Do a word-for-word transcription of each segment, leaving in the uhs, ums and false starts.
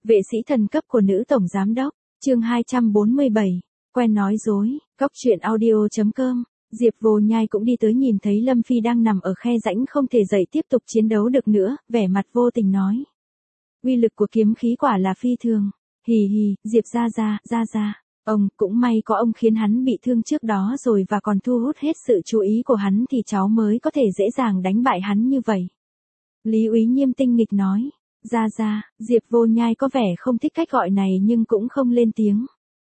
Vệ sĩ thần cấp của nữ tổng giám đốc, chương hai trăm bốn mươi bảy, quen nói dối, cóc truyện audio chấm com. Diệp Vô Nhai cũng đi tới nhìn thấy Lâm Phi đang nằm ở khe rãnh không thể dậy tiếp tục chiến đấu được nữa, vẻ mặt vô tình nói. Uy lực của kiếm khí quả là phi thường. Hì hì, Diệp ra ra, ra ra. Ông, cũng may có ông khiến hắn bị thương trước đó rồi và còn thu hút hết sự chú ý của hắn thì cháu mới có thể dễ dàng đánh bại hắn như vậy. Lý Úy Nhiêm tinh nghịch nói. Ra ra, Diệp Vô Nhai có vẻ không thích cách gọi này nhưng cũng không lên tiếng.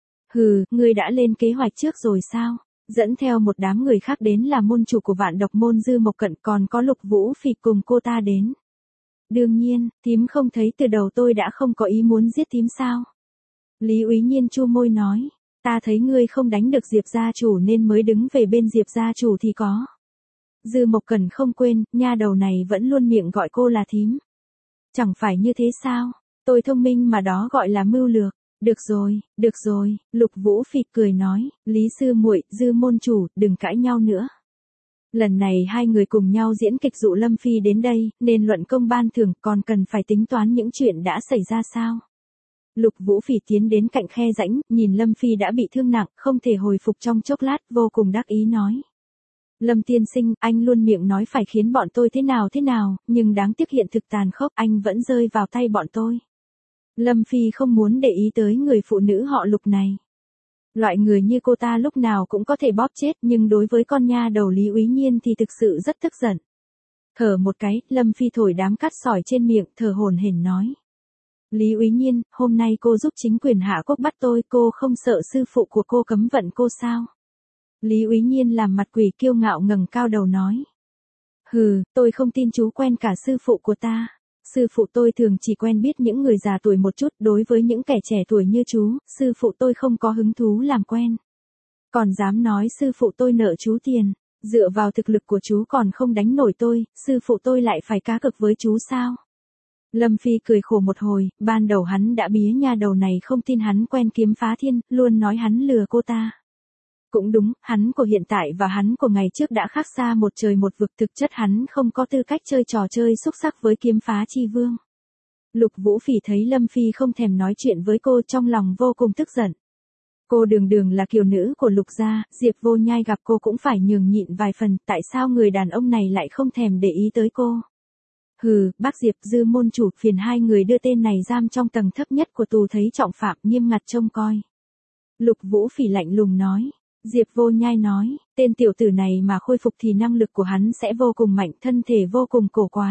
Hừ, ngươi đã lên kế hoạch trước rồi sao? Dẫn theo một đám người khác đến là môn chủ của vạn độc môn Dư Mộc Cận, còn có Lục Vũ Phỉ cùng cô ta đến. Đương nhiên, thím không thấy từ đầu tôi đã không có ý muốn giết thím sao? Lý Úy Nhiên chu môi nói, ta thấy ngươi không đánh được Diệp gia chủ nên mới đứng về bên Diệp gia chủ thì có. Dư Mộc Cẩn không quên, nha đầu này vẫn luôn miệng gọi cô là thím. Chẳng phải như thế sao? Tôi thông minh mà đó gọi là mưu lược. Được rồi, được rồi, Lục Vũ Phỉ cười nói, Lý sư muội, Dư môn chủ, đừng cãi nhau nữa. Lần này hai người cùng nhau diễn kịch dụ Lâm Phi đến đây, nên luận công ban thưởng còn cần phải tính toán những chuyện đã xảy ra sao? Lục Vũ Phỉ tiến đến cạnh khe rãnh, nhìn Lâm Phi đã bị thương nặng, không thể hồi phục trong chốc lát, vô cùng đắc ý nói. Lâm tiên sinh, anh luôn miệng nói phải khiến bọn tôi thế nào thế nào, nhưng đáng tiếc hiện thực tàn khốc, anh vẫn rơi vào tay bọn tôi. Lâm Phi không muốn để ý tới người phụ nữ họ Lục này. Loại người như cô ta lúc nào cũng có thể bóp chết, nhưng đối với con nha đầu Lý Úy Nhiên thì thực sự rất tức giận. Thở một cái, Lâm Phi thổi đám cát sỏi trên miệng, thở hổn hển nói. Lý Úy Nhiên, hôm nay cô giúp chính quyền Hạ Quốc bắt tôi, cô không sợ sư phụ của cô cấm vận cô sao? Lý Úy Nhiên làm mặt quỷ kiêu ngạo ngẩng cao đầu nói. Hừ, tôi không tin chú quen cả sư phụ của ta. Sư phụ tôi thường chỉ quen biết những người già tuổi một chút, đối với những kẻ trẻ tuổi như chú, sư phụ tôi không có hứng thú làm quen. Còn dám nói sư phụ tôi nợ chú tiền, dựa vào thực lực của chú còn không đánh nổi tôi, sư phụ tôi lại phải cá cược với chú sao? Lâm Phi cười khổ một hồi, ban đầu hắn đã bía nha đầu này không tin hắn quen Kiếm Phá Thiên, luôn nói hắn lừa cô ta. Cũng đúng, hắn của hiện tại và hắn của ngày trước đã khác xa một trời một vực, thực chất hắn không có tư cách chơi trò chơi xúc sắc với Kiếm Phá Chi Vương. Lục Vũ Phỉ thấy Lâm Phi không thèm nói chuyện với cô trong lòng vô cùng tức giận. Cô đường đường là kiều nữ của Lục gia, Diệp Vô Nhai gặp cô cũng phải nhường nhịn vài phần, tại sao người đàn ông này lại không thèm để ý tới cô? Hừ, bác Diệp, Dư môn chủ, phiền hai người đưa tên này giam trong tầng thấp nhất của tù thấy trọng phạm, nghiêm ngặt trông coi. Lục Vũ Phỉ lạnh lùng nói. Diệp Vô Nhai nói, tên tiểu tử này mà khôi phục thì năng lực của hắn sẽ vô cùng mạnh, thân thể vô cùng cổ quái.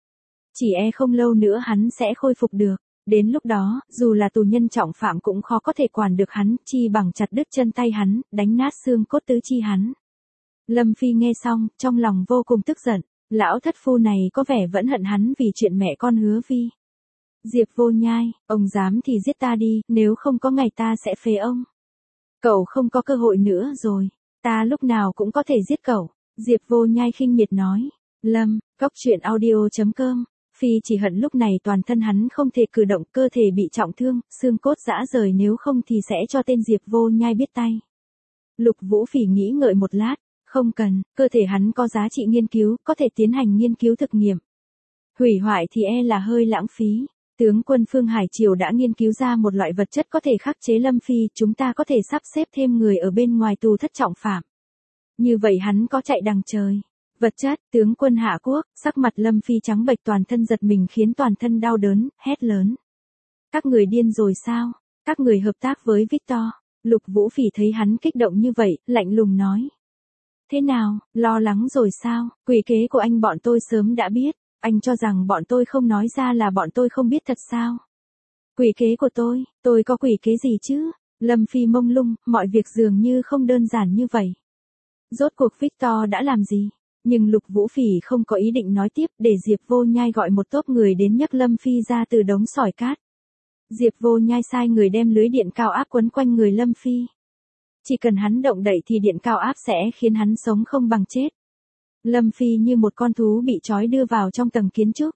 Chỉ e không lâu nữa hắn sẽ khôi phục được. Đến lúc đó, dù là tù nhân trọng phạm cũng khó có thể quản được hắn, chi bằng chặt đứt chân tay hắn, đánh nát xương cốt tứ chi hắn. Lâm Phi nghe xong, trong lòng vô cùng tức giận. Lão thất phu này có vẻ vẫn hận hắn vì chuyện mẹ con Hứa Vi. Diệp Vô Nhai, ông dám thì giết ta đi, nếu không có ngày ta sẽ phế ông. Cậu không có cơ hội nữa rồi, ta lúc nào cũng có thể giết cậu. Diệp Vô Nhai khinh miệt nói. Lâm, cóc truyện audio chấm com. Phi chỉ hận lúc này toàn thân hắn không thể cử động, cơ thể bị trọng thương, xương cốt rã rời, nếu không thì sẽ cho tên Diệp Vô Nhai biết tay. Lục Vũ Phỉ nghĩ ngợi một lát. Không cần, cơ thể hắn có giá trị nghiên cứu, có thể tiến hành nghiên cứu thực nghiệm. Hủy hoại thì e là hơi lãng phí. Tướng quân Phương Hải Triều đã nghiên cứu ra một loại vật chất có thể khắc chế Lâm Phi, chúng ta có thể sắp xếp thêm người ở bên ngoài tù thất trọng phạm. Như vậy hắn có chạy đằng trời. Vật chất, tướng quân Hạ Quốc, sắc mặt Lâm Phi trắng bệch, toàn thân giật mình khiến toàn thân đau đớn, hét lớn. Các người điên rồi sao? Các người hợp tác với Victor. Lục Vũ Phỉ thấy hắn kích động như vậy, lạnh lùng nói. Thế nào, lo lắng rồi sao? Quỷ kế của anh bọn tôi sớm đã biết. Anh cho rằng bọn tôi không nói ra là bọn tôi không biết thật sao? Quỷ kế của tôi, tôi có quỷ kế gì chứ? Lâm Phi mông lung, mọi việc dường như không đơn giản như vậy. Rốt cuộc Victor đã làm gì? Nhưng Lục Vũ Phỉ không có ý định nói tiếp, để Diệp Vô Nhai gọi một tốp người đến nhấc Lâm Phi ra từ đống sỏi cát. Diệp Vô Nhai sai người đem lưới điện cao áp quấn quanh người Lâm Phi. Chỉ cần hắn động đậy thì điện cao áp sẽ khiến hắn sống không bằng chết. Lâm Phi như một con thú bị trói đưa vào trong tầng kiến trúc.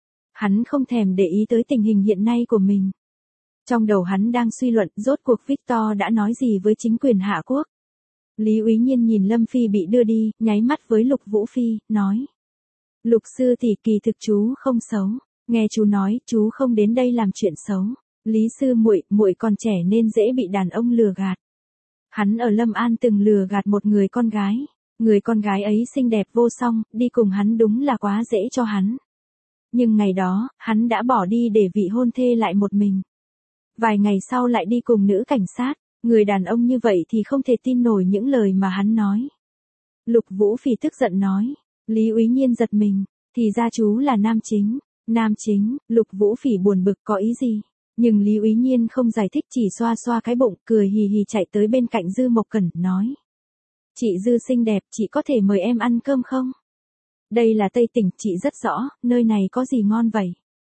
Hắn không thèm để ý tới tình hình hiện nay của mình. Trong đầu hắn đang suy luận rốt cuộc Victor đã nói gì với chính quyền Hạ Quốc. Lý Úy Nhiên nhìn Lâm Phi bị đưa đi, nháy mắt với Lục Vũ Phi, nói. Lục sư tỷ, kỳ thực chú không xấu. Nghe chú nói, chú không đến đây làm chuyện xấu. Lý sư muội, muội còn trẻ nên dễ bị đàn ông lừa gạt. Hắn ở Lâm An từng lừa gạt một người con gái, người con gái ấy xinh đẹp vô song, đi cùng hắn đúng là quá dễ cho hắn. Nhưng ngày đó, hắn đã bỏ đi để vị hôn thê lại một mình. Vài ngày sau lại đi cùng nữ cảnh sát, người đàn ông như vậy thì không thể tin nổi những lời mà hắn nói. Lục Vũ Phỉ tức giận nói, Lý Úy Nhiên giật mình, thì ra chú là nam chính, nam chính, Lục Vũ Phỉ buồn bực có ý gì, nhưng Lý Úy Nhiên không giải thích chỉ xoa xoa cái bụng, cười hì hì chạy tới bên cạnh Dư Mộc Cẩn, nói. Chị Dư xinh đẹp, chị có thể mời em ăn cơm không? Đây là Tây Tỉnh, chị rất rõ, nơi này có gì ngon vậy?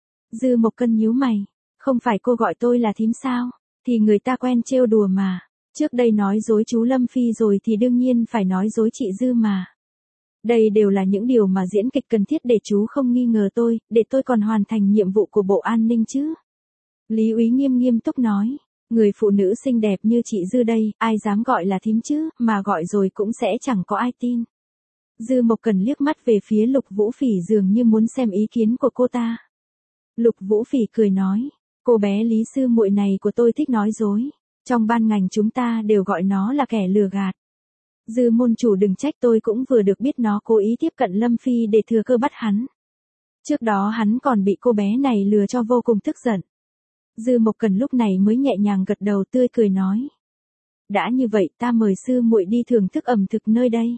Dư Mộc Cẩn nhíu mày, không phải cô gọi tôi là thím sao? Thì người ta quen trêu đùa mà. Trước đây nói dối chú Lâm Phi rồi thì đương nhiên phải nói dối chị Dư mà. Đây đều là những điều mà diễn kịch cần thiết để chú không nghi ngờ tôi, để tôi còn hoàn thành nhiệm vụ của Bộ An ninh chứ. Lý Úy nghiêm nghiêm túc nói, người phụ nữ xinh đẹp như chị Dư đây, ai dám gọi là thím chứ, mà gọi rồi cũng sẽ chẳng có ai tin. Dư Mộc Cẩn liếc mắt về phía Lục Vũ Phỉ dường như muốn xem ý kiến của cô ta. Lục Vũ Phỉ cười nói, cô bé Lý sư muội này của tôi thích nói dối. Trong ban ngành chúng ta đều gọi nó là kẻ lừa gạt. Dư môn chủ đừng trách, tôi cũng vừa được biết nó cố ý tiếp cận Lâm Phi để thừa cơ bắt hắn. Trước đó hắn còn bị cô bé này lừa cho vô cùng tức giận. Dư Mộc Cẩn lúc này mới nhẹ nhàng gật đầu tươi cười nói. Đã như vậy ta mời sư muội đi thưởng thức ẩm thực nơi đây.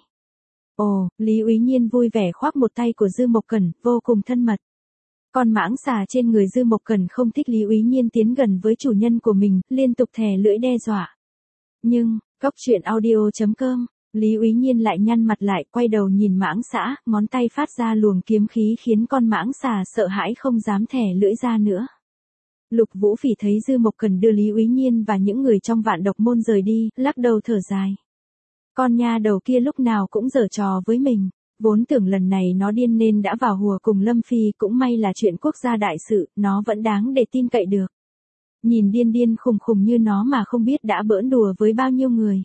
Ồ, Lý Úy Nhiên vui vẻ khoác một tay của Dư Mộc Cẩn, vô cùng thân mật. Con mãng xà trên người Dư Mộc Cẩn không thích Lý Úy Nhiên tiến gần với chủ nhân của mình, liên tục thè lưỡi đe dọa. Nhưng, cóc truyện audio chấm com, Lý Úy Nhiên lại nhăn mặt lại, quay đầu nhìn mãng xà, ngón tay phát ra luồng kiếm khí khiến con mãng xà sợ hãi không dám thè lưỡi ra nữa. Lục Vũ Phỉ thấy Dư Mộc Cẩn đưa Lý Úy Nhiên và những người trong Vạn Độc Môn rời đi, lắc đầu thở dài. Con nha đầu kia lúc nào cũng giở trò với mình. Vốn tưởng lần này nó điên nên đã vào hùa cùng Lâm Phi, cũng may là chuyện quốc gia đại sự, nó vẫn đáng để tin cậy được. Nhìn điên điên khùng khùng như nó mà không biết đã bỡn đùa với bao nhiêu người.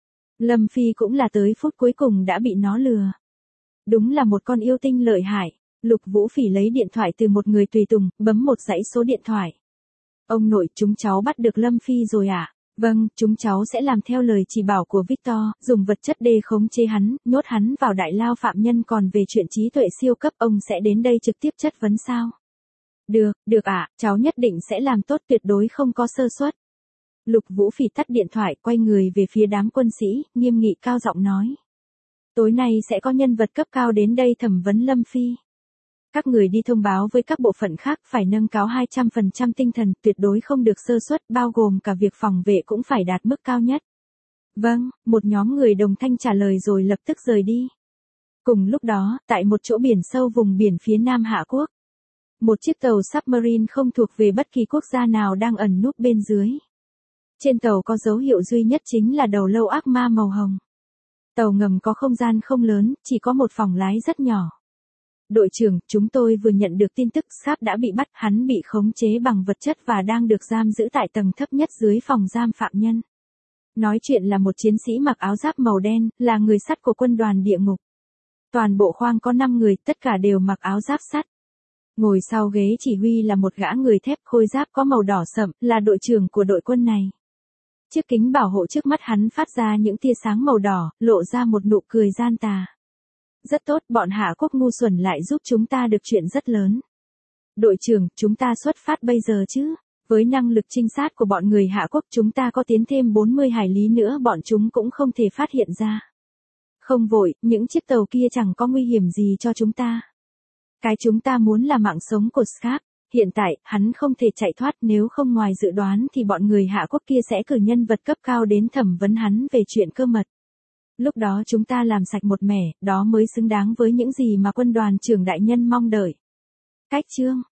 Lâm Phi cũng là tới phút cuối cùng đã bị nó lừa. Đúng là một con yêu tinh lợi hại. Lục Vũ Phỉ lấy điện thoại từ một người tùy tùng, bấm một dãy số điện thoại. Ông nội, chúng cháu bắt được Lâm Phi rồi ạ. À? Vâng, chúng cháu sẽ làm theo lời chỉ bảo của Victor, dùng vật chất đê khống chế hắn, nhốt hắn vào đại lao phạm nhân, còn về chuyện trí tuệ siêu cấp ông sẽ đến đây trực tiếp chất vấn sao? Được, được ạ, à, cháu nhất định sẽ làm tốt, tuyệt đối không có sơ suất. Lục Vũ Phỉ tắt điện thoại, quay người về phía đám quân sĩ, nghiêm nghị cao giọng nói. Tối nay sẽ có nhân vật cấp cao đến đây thẩm vấn Lâm Phi. Các người đi thông báo với các bộ phận khác phải nâng cao hai trăm phần trăm tinh thần, tuyệt đối không được sơ suất, bao gồm cả việc phòng vệ cũng phải đạt mức cao nhất. Vâng, một nhóm người đồng thanh trả lời rồi lập tức rời đi. Cùng lúc đó, tại một chỗ biển sâu vùng biển phía Nam Hạ Quốc, một chiếc tàu submarine không thuộc về bất kỳ quốc gia nào đang ẩn núp bên dưới. Trên tàu có dấu hiệu duy nhất chính là đầu lâu ác ma màu hồng. Tàu ngầm có không gian không lớn, chỉ có một phòng lái rất nhỏ. Đội trưởng, chúng tôi vừa nhận được tin tức Sáp đã bị bắt, hắn bị khống chế bằng vật chất và đang được giam giữ tại tầng thấp nhất dưới phòng giam phạm nhân. Nói chuyện là một chiến sĩ mặc áo giáp màu đen, là người sắt của quân đoàn địa ngục. Toàn bộ khoang có năm người, tất cả đều mặc áo giáp sắt. Ngồi sau ghế chỉ huy là một gã người thép khôi giáp có màu đỏ sậm, là đội trưởng của đội quân này. Chiếc kính bảo hộ trước mắt hắn phát ra những tia sáng màu đỏ, lộ ra một nụ cười gian tà. Rất tốt, bọn Hạ Quốc ngu xuẩn lại giúp chúng ta được chuyện rất lớn. Đội trưởng, chúng ta xuất phát bây giờ chứ? Với năng lực trinh sát của bọn người Hạ Quốc chúng ta có tiến thêm bốn mươi hải lý nữa bọn chúng cũng không thể phát hiện ra. Không vội, những chiếc tàu kia chẳng có nguy hiểm gì cho chúng ta. Cái chúng ta muốn là mạng sống của Scarp. Hiện tại, hắn không thể chạy thoát, nếu không ngoài dự đoán thì bọn người Hạ Quốc kia sẽ cử nhân vật cấp cao đến thẩm vấn hắn về chuyện cơ mật. Lúc đó chúng ta làm sạch một mẻ, đó mới xứng đáng với những gì mà quân đoàn trưởng đại nhân mong đợi. Cách chương